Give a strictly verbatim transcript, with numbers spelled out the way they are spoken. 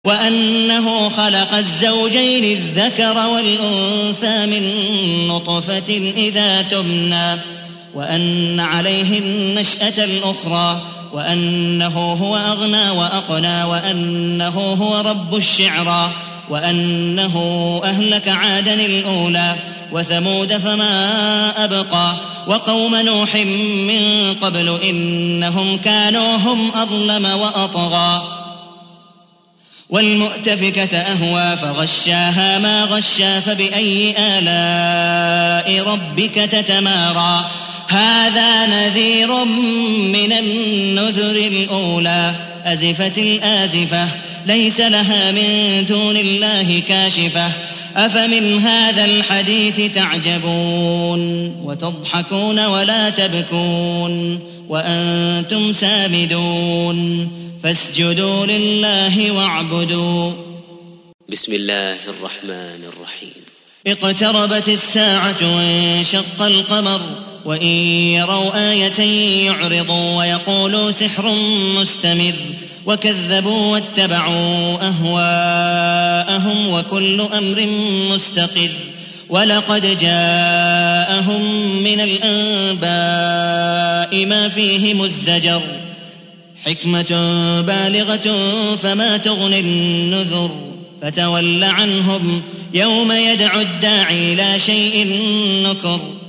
وأنه خلق الزوجين الذكر والأنثى من نطفة إذا تمنى وأن عليه النشأة الأخرى وأنه هو أغنى وأقنى وأنه هو رب الشعرى وأنه أهلك عادا الأولى وثمود فما أبقى وقوم نوح من قبل إنهم كانوا هم أظلم وأطغى والمؤتفكة أهوى فغشاها ما غشى فبأي آلاء ربك تتمارى هذا نذير من النذر الأولى أزفت الآزفة ليس لها من دون الله كاشفة أفمن هذا الحديث تعجبون وتضحكون ولا تبكون وأنتم سامدون فاسجدوا لله واعبدوا. بسم الله الرحمن الرحيم. اقتربت الساعة وانشق القمر وإن يروا آية يعرضوا ويقولوا سحر مستمر وكذبوا واتبعوا أهواءهم وكل أمر مستقر ولقد جاءهم من الأنباء ما فيه مزدجر حكمة بالغة فما تغني النذر فتول عنهم يوم يدعو الداعي لا شيء نكر